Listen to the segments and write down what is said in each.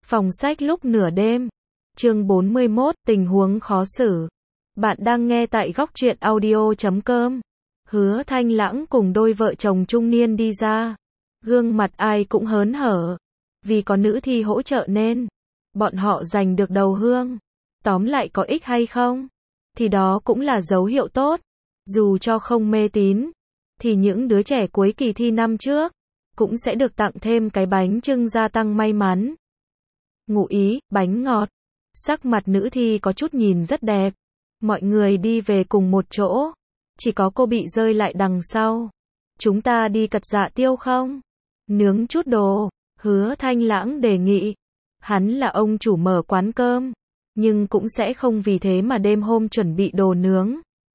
Phòng sách lúc nửa đêm. Chương 41, tình huống khó xử. Bạn đang nghe tại góc truyện audio.com. Hứa Thanh Lãng cùng đôi vợ chồng trung niên đi ra. Gương mặt ai cũng hớn hở. Vì có nữ thi hỗ trợ nên bọn họ giành được đầu hương. Tóm lại có ích hay không? Thì đó cũng là dấu hiệu tốt. Dù cho không mê tín, thì những đứa trẻ cuối kỳ thi năm trước cũng sẽ được tặng thêm cái bánh chưng gia tăng may mắn. Ngụ ý, bánh ngọt. Sắc mặt nữ thi có chút nhìn rất đẹp. Mọi người đi về cùng một chỗ. Chỉ có cô bị rơi lại đằng sau. Chúng ta đi cật dạ tiêu không? Nướng chút đồ. Hứa Thanh Lãng đề nghị. Hắn là ông chủ mở quán cơm. Nhưng cũng sẽ không vì thế mà đêm hôm chuẩn bị đồ nướng.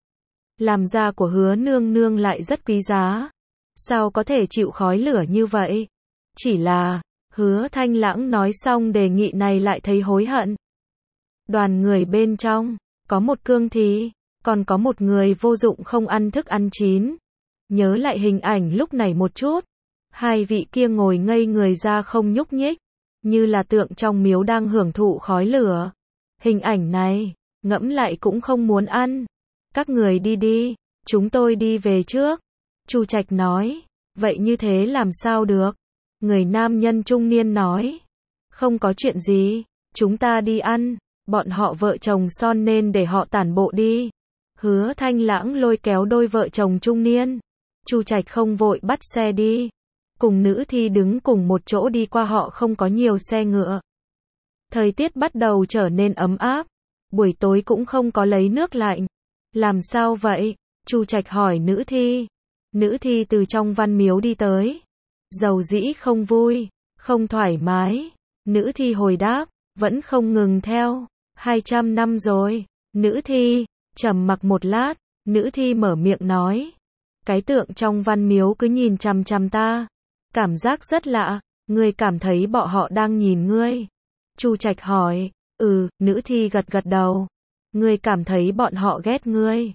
Làm da của Hứa nương nương lại rất quý giá. Sao có thể chịu khói lửa như vậy? Chỉ là, Hứa Thanh Lãng nói xong đề nghị này lại thấy hối hận. Đoàn người bên trong, có một cương thi, còn có một người vô dụng không ăn thức ăn chín. Nhớ lại hình ảnh lúc này một chút. Hai vị kia ngồi ngây người ra không nhúc nhích, như là tượng trong miếu đang hưởng thụ khói lửa. Hình ảnh này, ngẫm lại cũng không muốn ăn. Các người đi đi, chúng tôi đi về trước. Chu Trạch nói, vậy như thế làm sao được? Người nam nhân trung niên nói, không có chuyện gì, chúng ta đi ăn, bọn họ vợ chồng son nên để họ tản bộ đi. Hứa Thanh Lãng lôi kéo đôi vợ chồng trung niên. Chu Trạch không vội bắt xe đi. Cùng nữ thi đứng cùng một chỗ đi qua, họ không có nhiều xe ngựa. Thời tiết bắt đầu trở nên ấm áp. Buổi tối cũng không có lấy nước lạnh. Làm sao vậy? Chu Trạch hỏi nữ thi. Nữ thi từ trong văn miếu đi tới. Dầu dĩ không vui, không thoải mái. Nữ thi hồi đáp, vẫn không ngừng theo. 200 năm rồi. Nữ thi trầm mặc một lát. Nữ thi mở miệng nói. Cái tượng trong văn miếu cứ nhìn chằm chằm ta. Cảm giác rất lạ. Ngươi cảm thấy bọn họ đang nhìn ngươi? Chu Trạch hỏi. Nữ thi gật gật đầu. Ngươi cảm thấy bọn họ ghét ngươi?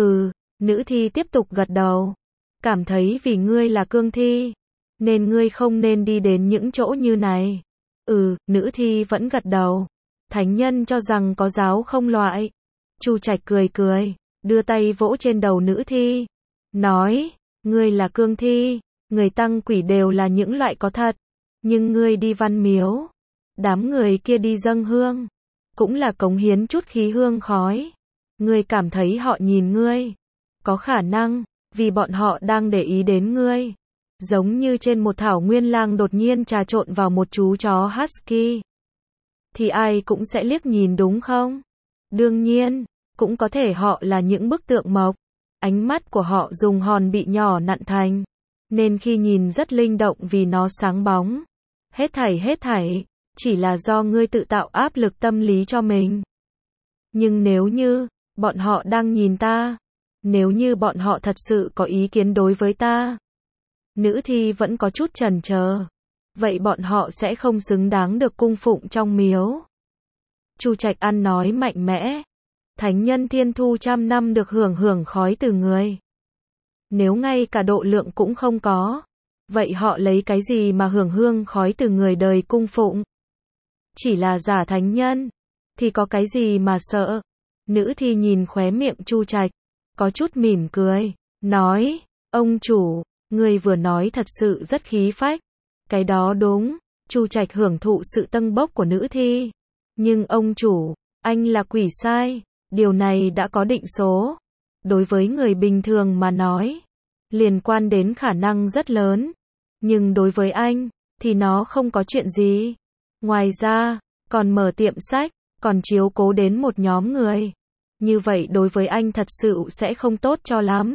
Nữ thi tiếp tục gật đầu. Cảm thấy vì ngươi là cương thi, nên ngươi không nên đi đến những chỗ như này. Nữ thi vẫn gật đầu. Thánh nhân cho rằng có giáo không loại. Chu Trạch cười cười, đưa tay vỗ trên đầu nữ thi. Nói, ngươi là cương thi, người tăng quỷ đều là những loại có thật. Nhưng ngươi đi văn miếu, đám người kia đi dâng hương, cũng là cống hiến chút khí hương khói. Ngươi cảm thấy họ nhìn ngươi? Có khả năng, vì bọn họ đang để ý đến ngươi. Giống như trên một thảo nguyên lang đột nhiên trà trộn vào một chú chó husky. Thì ai cũng sẽ liếc nhìn đúng không? Đương nhiên, cũng có thể họ là những bức tượng mộc. Ánh mắt của họ dùng hòn bị nhỏ nặn thành. Nên khi nhìn rất linh động vì nó sáng bóng. Hết thảy, chỉ là do ngươi tự tạo áp lực tâm lý cho mình. Nhưng nếu như, bọn họ đang nhìn ta. Nếu như bọn họ thật sự có ý kiến đối với ta. Nữ thi vẫn có chút chần chờ. Vậy bọn họ sẽ không xứng đáng được cung phụng trong miếu. Chu Trạch ăn nói mạnh mẽ. Thánh nhân thiên thu trăm năm được hưởng khói từ người. Nếu ngay cả độ lượng cũng không có, vậy họ lấy cái gì mà hưởng hương khói từ người đời cung phụng? Chỉ là giả thánh nhân, thì có cái gì mà sợ? Nữ thi nhìn khóe miệng Chu Trạch, có chút mỉm cười, nói, ông chủ, người vừa nói thật sự rất khí phách. Cái đó đúng. Chu Trạch hưởng thụ sự tâng bốc của nữ thi. Nhưng ông chủ, anh là quỷ sai, điều này đã có định số. Đối với người bình thường mà nói, liên quan đến khả năng rất lớn. Nhưng đối với anh, thì nó không có chuyện gì. Ngoài ra, còn mở tiệm sách, còn chiếu cố đến một nhóm người. Như vậy đối với anh thật sự sẽ không tốt cho lắm.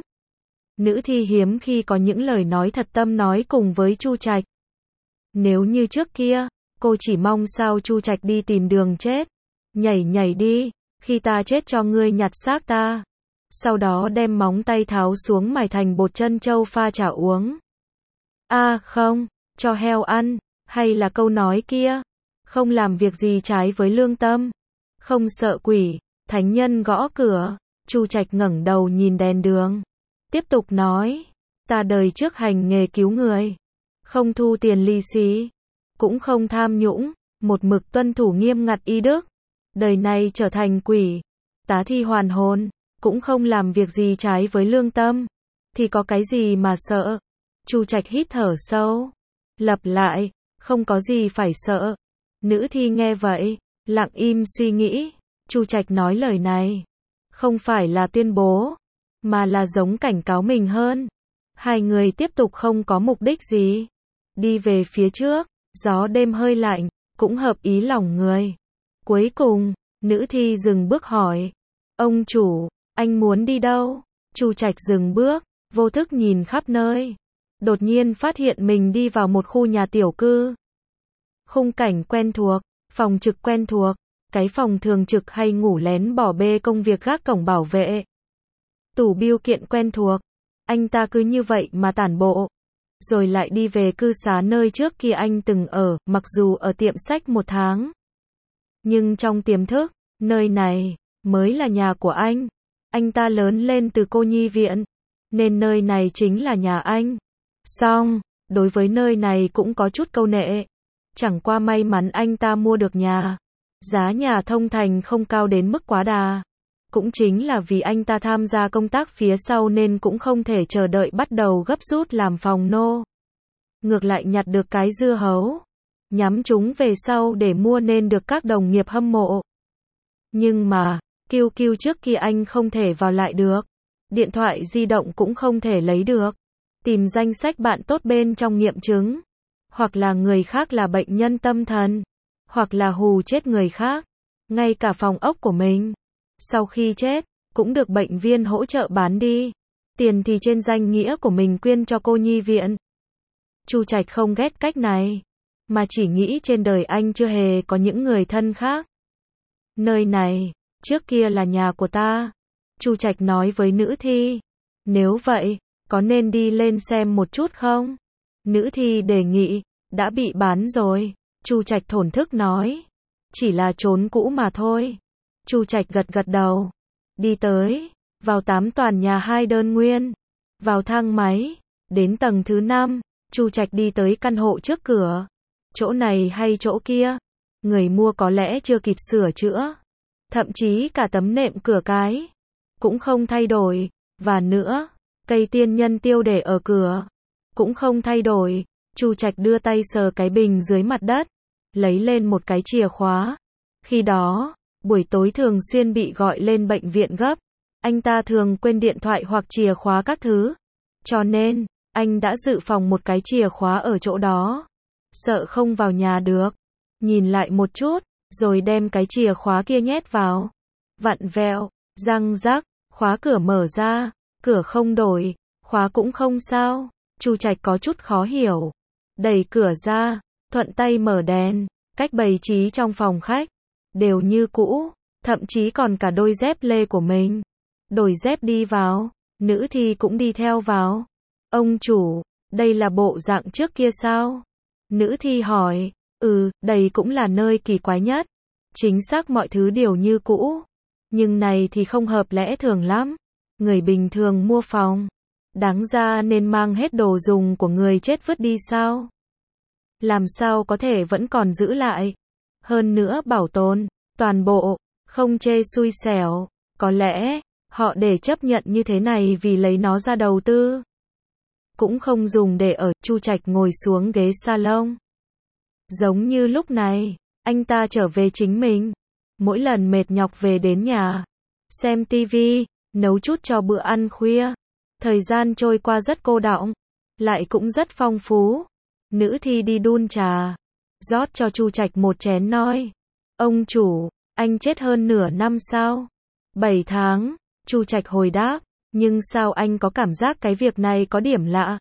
Nữ thi hiếm khi có những lời nói thật tâm nói cùng với Chu Trạch. Nếu như trước kia, cô chỉ mong sao Chu Trạch đi tìm đường chết. Nhảy đi, khi ta chết cho ngươi nhặt xác ta. Sau đó đem móng tay tháo xuống mài thành bột trân châu pha trà uống. Không, cho heo ăn, hay là câu nói kia. Không làm việc gì trái với lương tâm. Không sợ quỷ. Thánh nhân gõ cửa. Chu Trạch ngẩng đầu nhìn đèn đường. Tiếp tục nói, ta đời trước hành nghề cứu người. Không thu tiền lì xì, cũng không tham nhũng, một mực tuân thủ nghiêm ngặt y đức, đời này trở thành quỷ, tá thi hoàn hồn, cũng không làm việc gì trái với lương tâm, thì có cái gì mà sợ. Chu Trạch hít thở sâu, lặp lại, không có gì phải sợ. Nữ thi nghe vậy, lặng im suy nghĩ. Chu Trạch nói lời này, không phải là tuyên bố, mà là giống cảnh cáo mình hơn. Hai người tiếp tục không có mục đích gì, đi về phía trước, gió đêm hơi lạnh, cũng hợp ý lòng người. Cuối cùng, nữ thi dừng bước hỏi, ông chủ, anh muốn đi đâu? Chu Trạch dừng bước, vô thức nhìn khắp nơi. Đột nhiên phát hiện mình đi vào một khu nhà tiểu cư. Khung cảnh quen thuộc, phòng trực quen thuộc, cái phòng thường trực hay ngủ lén bỏ bê công việc gác cổng bảo vệ. Tủ bưu kiện quen thuộc, anh ta cứ như vậy mà tản bộ. Rồi lại đi về cư xá nơi trước kia anh từng ở, mặc dù ở tiệm sách 1 tháng. Nhưng trong tiềm thức, nơi này mới là nhà của anh. Anh ta lớn lên từ cô nhi viện, nên nơi này chính là nhà anh. Song, đối với nơi này cũng có chút câu nệ. Chẳng qua may mắn anh ta mua được nhà. Giá nhà thông thành không cao đến mức quá đà. Cũng chính là vì anh ta tham gia công tác phía sau nên cũng không thể chờ đợi bắt đầu gấp rút làm phòng nô. Ngược lại nhặt được cái dưa hấu, nhắm chúng về sau để mua nên được các đồng nghiệp hâm mộ. Nhưng mà, QQ trước kia anh không thể vào lại được. Điện thoại di động cũng không thể lấy được. Tìm danh sách bạn tốt bên trong nghiệm chứng. Hoặc là người khác là bệnh nhân tâm thần. Hoặc là hù chết người khác. Ngay cả phòng ốc của mình, sau khi chết, cũng được bệnh viên hỗ trợ bán đi. Tiền thì trên danh nghĩa của mình quyên cho cô nhi viện. Chu Trạch không ghét cách này, mà chỉ nghĩ trên đời anh chưa hề có những người thân khác. Nơi này, trước kia là nhà của ta. Chu Trạch nói với nữ thi. Nếu vậy, có nên đi lên xem một chút không? Nữ thi đề nghị, đã bị bán rồi. Chu Trạch thổn thức nói. Chỉ là trốn cũ mà thôi. Chu Trạch gật gật đầu. Đi tới, vào 8 tòa nhà 2 đơn nguyên. Vào thang máy, đến tầng thứ 5, Chu Trạch đi tới căn hộ trước cửa. Chỗ này hay chỗ kia, người mua có lẽ chưa kịp sửa chữa. Thậm chí cả tấm nệm cửa cái cũng không thay đổi, và nữa, cây tiên nhân tiêu để ở cửa cũng không thay đổi. Chu Trạch đưa tay sờ cái bình dưới mặt đất, lấy lên một cái chìa khóa. Khi đó, buổi tối thường xuyên bị gọi lên bệnh viện gấp, anh ta thường quên điện thoại hoặc chìa khóa các thứ. Cho nên, anh đã dự phòng một cái chìa khóa ở chỗ đó. Sợ không vào nhà được. Nhìn lại một chút, rồi đem cái chìa khóa kia nhét vào. Vặn vẹo, răng rắc, khóa cửa mở ra, cửa không đổi, khóa cũng không sao. Chu Trạch có chút khó hiểu. Đẩy cửa ra, thuận tay mở đèn, cách bày trí trong phòng khách đều như cũ, thậm chí còn cả đôi dép lê của mình. Đổi dép đi vào, nữ thi cũng đi theo vào. Ông chủ, đây là bộ dạng trước kia sao? Nữ thi hỏi. Đây cũng là nơi kỳ quái nhất. Chính xác mọi thứ đều như cũ. Nhưng này thì không hợp lẽ thường lắm. Người bình thường mua phòng, đáng ra nên mang hết đồ dùng của người chết vứt đi sao? Làm sao có thể vẫn còn giữ lại? Hơn nữa bảo tồn toàn bộ, không chê xui xẻo. Có lẽ, họ để chấp nhận như thế này vì lấy nó ra đầu tư. Cũng không dùng để ở. Chu Trạch ngồi xuống ghế salon. Giống như lúc này, anh ta trở về chính mình. Mỗi lần mệt nhọc về đến nhà, xem tivi, nấu chút cho bữa ăn khuya. Thời gian trôi qua rất cô đọng, lại cũng rất phong phú. Nữ thi đi đun trà, rót cho Chu Trạch một chén nói. Ông chủ, anh chết hơn nửa năm sao? 7 tháng, Chu Trạch hồi đáp. Nhưng sao anh có cảm giác cái việc này có điểm lạ?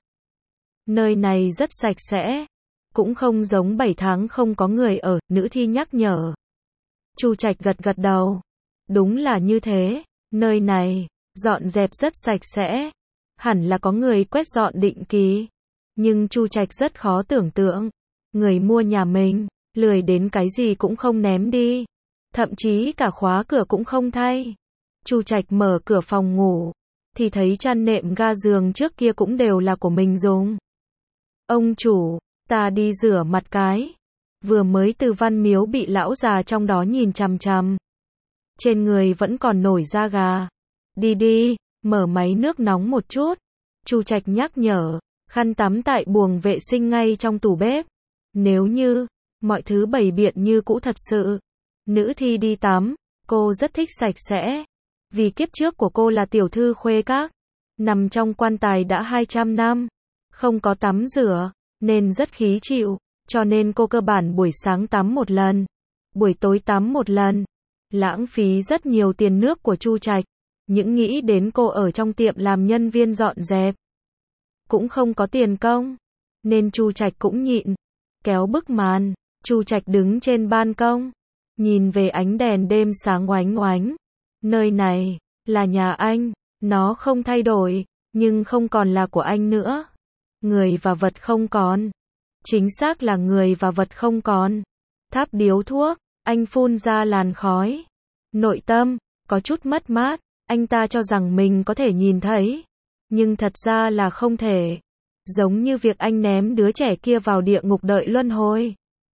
Nơi này rất sạch sẽ. Cũng không giống 7 tháng không có người ở, nữ thi nhắc nhở. Chu Trạch gật gật đầu. Đúng là như thế, nơi này, dọn dẹp rất sạch sẽ. Hẳn là có người quét dọn định kỳ. Nhưng Chu Trạch rất khó tưởng tượng. Người mua nhà mình, lười đến cái gì cũng không ném đi. Thậm chí cả khóa cửa cũng không thay. Chu Trạch mở cửa phòng ngủ, thì thấy chăn nệm ga giường trước kia cũng đều là của mình dùng. Ông chủ, ta đi rửa mặt cái. Vừa mới từ Văn Miếu bị lão già trong đó nhìn chằm chằm. Trên người vẫn còn nổi da gà. Đi đi, mở máy nước nóng một chút. Chu Trạch nhắc nhở, khăn tắm tại buồng vệ sinh ngay trong tủ bếp. Nếu như, mọi thứ bày biện như cũ thật sự. Nữ thi đi tắm, cô rất thích sạch sẽ. Vì kiếp trước của cô là tiểu thư khuê các. Nằm trong quan tài đã 200 năm. Không có tắm rửa, nên rất khí chịu. Cho nên cô cơ bản buổi sáng tắm một lần. Buổi tối tắm một lần. Lãng phí rất nhiều tiền nước của Chu Trạch. Những nghĩ đến cô ở trong tiệm làm nhân viên dọn dẹp. Cũng không có tiền công. Nên Chu Trạch cũng nhịn. Kéo bức màn. Chu Trạch đứng trên ban công. Nhìn về ánh đèn đêm sáng oánh oánh. Nơi này, là nhà anh. Nó không thay đổi, nhưng không còn là của anh nữa. Người và vật không còn. Chính xác là người và vật không còn. Tháp điếu thuốc, anh phun ra làn khói. Nội tâm, có chút mất mát. Anh ta cho rằng mình có thể nhìn thấy. Nhưng thật ra là không thể. Giống như việc anh ném đứa trẻ kia vào địa ngục đợi luân hồi.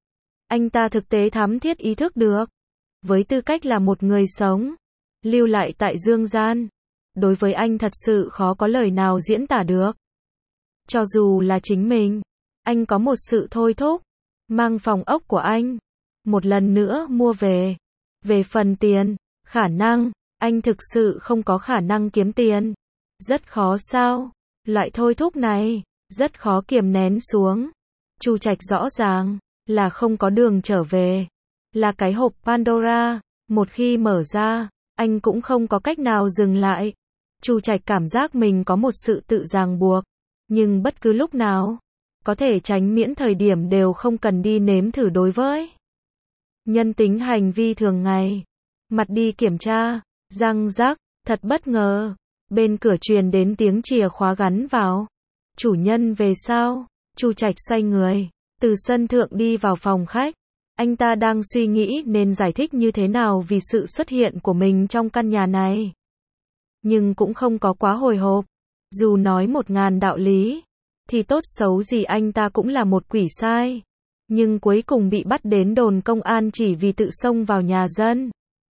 Anh ta thực tế thắm thiết ý thức được. Với tư cách là một người sống, lưu lại tại dương gian. Đối với anh thật sự khó có lời nào diễn tả được. Cho dù là chính mình, anh có một sự thôi thúc. Mang phòng ốc của anh. Một lần nữa mua về. Về phần tiền, khả năng, anh thực sự không có khả năng kiếm tiền. Rất khó sao? Loại thôi thúc này, rất khó kiềm nén xuống. Chu Trạch rõ ràng, là không có đường trở về. Là cái hộp Pandora, một khi mở ra, anh cũng không có cách nào dừng lại. Chu Trạch cảm giác mình có một sự tự ràng buộc. Nhưng bất cứ lúc nào, có thể tránh miễn thời điểm đều không cần đi nếm thử đối với. Nhân tính hành vi thường ngày. Mặt đi kiểm tra, răng rắc, thật bất ngờ. Bên cửa truyền đến tiếng chìa khóa gắn vào. Chủ nhân về sao? Chu Trạch xoay người, từ sân thượng đi vào phòng khách. Anh ta đang suy nghĩ nên giải thích như thế nào vì sự xuất hiện của mình trong căn nhà này. Nhưng cũng không có quá hồi hộp. Dù nói 1000 đạo lý, thì tốt xấu gì anh ta cũng là một quỷ sai. Nhưng cuối cùng bị bắt đến đồn công an chỉ vì tự xông vào nhà dân.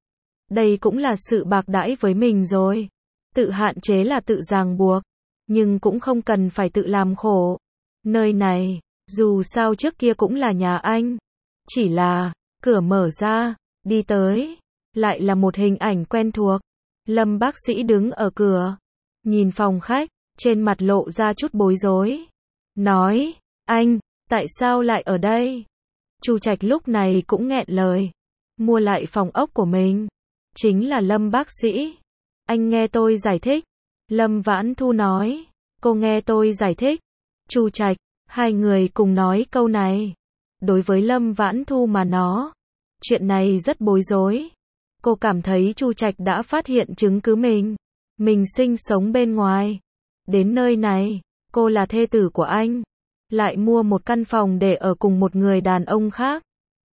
Đây cũng là sự bạc đãi với mình rồi. Tự hạn chế là tự ràng buộc. Nhưng cũng không cần phải tự làm khổ. Nơi này, dù sao trước kia cũng là nhà anh. Chỉ là, cửa mở ra, đi tới. Lại là một hình ảnh quen thuộc. Lâm bác sĩ đứng ở cửa. Nhìn phòng khách, trên mặt lộ ra chút bối rối. Nói, anh, tại sao lại ở đây? Chu Trạch lúc này cũng nghẹn lời. Mua lại phòng ốc của mình. Chính là Lâm bác sĩ. Anh nghe tôi giải thích. Lâm Vãn Thu nói. Cô nghe tôi giải thích. Chu Trạch, hai người cùng nói câu này. Đối với Lâm Vãn Thu mà chuyện này rất bối rối. Cô cảm thấy Chu Trạch đã phát hiện chứng cứ mình sinh sống bên ngoài. Đến nơi này, cô là thê tử của anh. Lại mua một căn phòng để ở cùng một người đàn ông khác.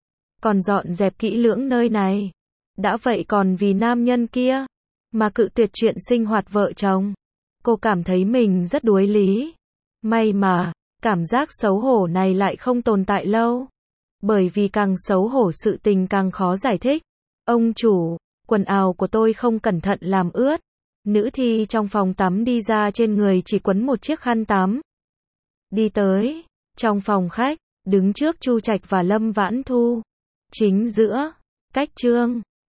Còn dọn dẹp kỹ lưỡng nơi này. Đã vậy còn vì nam nhân kia, mà cự tuyệt chuyện sinh hoạt vợ chồng. Cô cảm thấy mình rất đuối lý. May mà, cảm giác xấu hổ này lại không tồn tại lâu. Bởi vì càng xấu hổ sự tình càng khó giải thích. Ông chủ, quần áo của tôi không cẩn thận làm ướt. Nữ thi trong phòng tắm đi ra trên người chỉ quấn một chiếc khăn tắm. Đi tới, trong phòng khách, đứng trước Chu Trạch và Lâm Vãn Thu. Chính giữa, cách Trương